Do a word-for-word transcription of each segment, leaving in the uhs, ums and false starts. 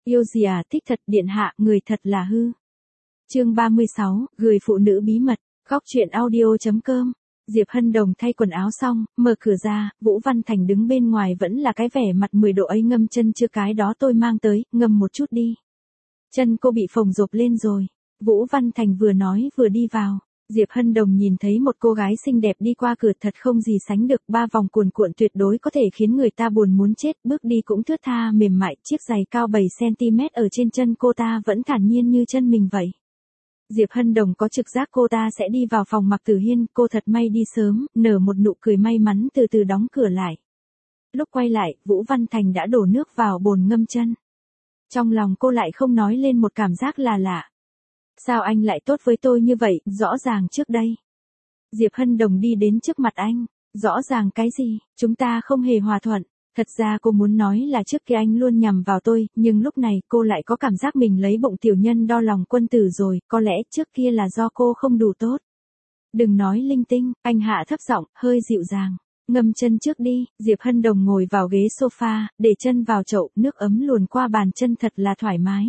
Yêu gì à, thích thật, điện hạ, người thật là hư. Chương ba mươi sáu, gửi phụ nữ bí mật, góc truyện audio chấm com. Diệp Hân Đồng thay quần áo xong, mở cửa ra, Vũ Văn Thành đứng bên ngoài vẫn là cái vẻ mặt mười độ ấy. Ngâm chân chưa, cái đó tôi mang tới, ngâm một chút đi. Chân cô bị phồng rộp lên rồi. Vũ Văn Thành vừa nói vừa đi vào. Diệp Hân Đồng nhìn thấy một cô gái xinh đẹp đi qua cửa, thật không gì sánh được, ba vòng cuồn cuộn tuyệt đối có thể khiến người ta buồn muốn chết, bước đi cũng thướt tha mềm mại, chiếc giày cao bảy xăng ti mét ở trên chân cô ta vẫn thản nhiên như chân mình vậy. Diệp Hân Đồng có trực giác cô ta sẽ đi vào phòng Mạc Tử Hiên, cô thật may đi sớm, nở một nụ cười may mắn từ từ đóng cửa lại. Lúc quay lại, Vũ Văn Thành đã đổ nước vào bồn ngâm chân. Trong lòng cô lại không nói lên một cảm giác là lạ. Sao anh lại tốt với tôi như vậy, rõ ràng trước đây. Diệp Hân Đồng đi đến trước mặt anh, rõ ràng cái gì, chúng ta không hề hòa thuận. Thật ra cô muốn nói là trước kia anh luôn nhằm vào tôi, nhưng lúc này cô lại có cảm giác mình lấy bụng tiểu nhân đo lòng quân tử rồi, có lẽ trước kia là do cô không đủ tốt. Đừng nói linh tinh, anh hạ thấp giọng, hơi dịu dàng. Ngâm chân trước đi. Diệp Hân Đồng ngồi vào ghế sofa, để chân vào chậu, nước ấm luồn qua bàn chân thật là thoải mái.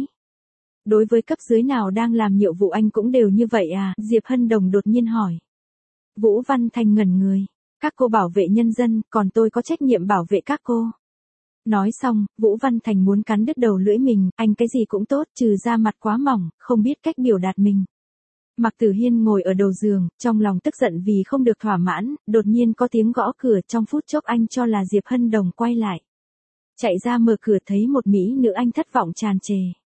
Đối với cấp dưới nào đang làm nhiệm vụ anh cũng đều như vậy à? Diệp Hân Đồng đột nhiên hỏi. Vũ Văn Thành ngẩn người. Các cô bảo vệ nhân dân, còn tôi có trách nhiệm bảo vệ các cô. Nói xong, Vũ Văn Thành muốn cắn đứt đầu lưỡi mình, anh cái gì cũng tốt, trừ da mặt quá mỏng, không biết cách biểu đạt mình. Mạc Tử Hiên ngồi ở đầu giường, trong lòng tức giận vì không được thỏa mãn, đột nhiên có tiếng gõ cửa, trong phút chốc anh cho là Diệp Hân Đồng quay lại. Chạy ra mở cửa thấy một mỹ nữ, anh thất vọng tràn trề.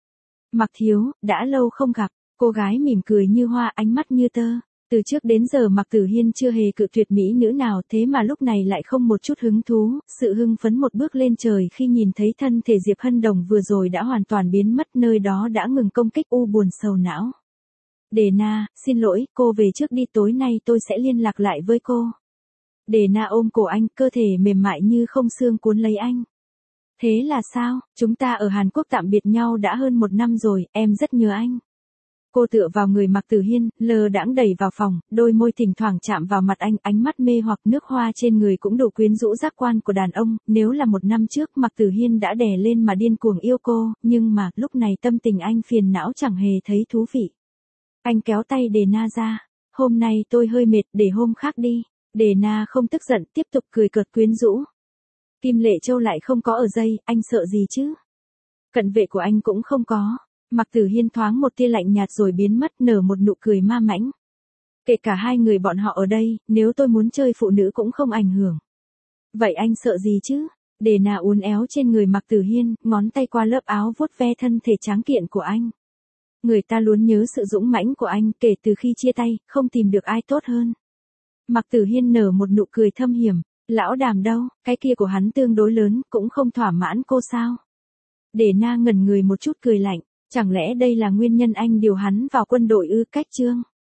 Mạc thiếu, đã lâu không gặp, cô gái mỉm cười như hoa, ánh mắt như tơ. Từ trước đến giờ Mạc Tử Hiên chưa hề cự tuyệt mỹ nữ nào, thế mà lúc này lại không một chút hứng thú, sự hưng phấn một bước lên trời khi nhìn thấy thân thể Diệp Hân Đồng vừa rồi đã hoàn toàn biến mất, nơi đó đã ngừng công kích, u buồn sầu não. Đề Na, xin lỗi, cô về trước đi, tối nay tôi sẽ liên lạc lại với cô. Đề Na ôm cổ anh, cơ thể mềm mại như không xương cuốn lấy anh. Thế là sao, chúng ta ở Hàn Quốc tạm biệt nhau đã hơn một năm rồi, em rất nhớ anh. Cô tựa vào người Mạc Tử Hiên, lơ đãng đẩy vào phòng, đôi môi thỉnh thoảng chạm vào mặt anh, ánh mắt mê hoặc, nước hoa trên người cũng đủ quyến rũ giác quan của đàn ông. Nếu là một năm trước Mạc Tử Hiên đã đè lên mà điên cuồng yêu cô, nhưng mà lúc này tâm tình anh phiền não chẳng hề thấy thú vị. Anh kéo tay Đề Na ra. Hôm nay tôi hơi mệt, để hôm khác đi. Đề Na không tức giận, tiếp tục cười cợt quyến rũ. Kim Lệ Châu lại không có ở dây, anh sợ gì chứ? Cận vệ của anh cũng không có. Mạc Tử Hiên thoáng một tia lạnh nhạt rồi biến mất, nở một nụ cười ma mãnh. Kể cả hai người bọn họ ở đây, nếu tôi muốn chơi phụ nữ cũng không ảnh hưởng. Vậy anh sợ gì chứ? Đề Na uốn éo trên người Mạc Tử Hiên, ngón tay qua lớp áo vuốt ve thân thể tráng kiện của anh. Người ta luôn nhớ sự dũng mãnh của anh, kể từ khi chia tay, không tìm được ai tốt hơn. Mạc Tử Hiên nở một nụ cười thâm hiểm. Lão Đàm đâu, cái kia của hắn tương đối lớn, cũng không thỏa mãn cô sao? Đề Na ngẩn người một chút cười lạnh, chẳng lẽ đây là nguyên nhân anh điều hắn vào quân đội ư? Cách chương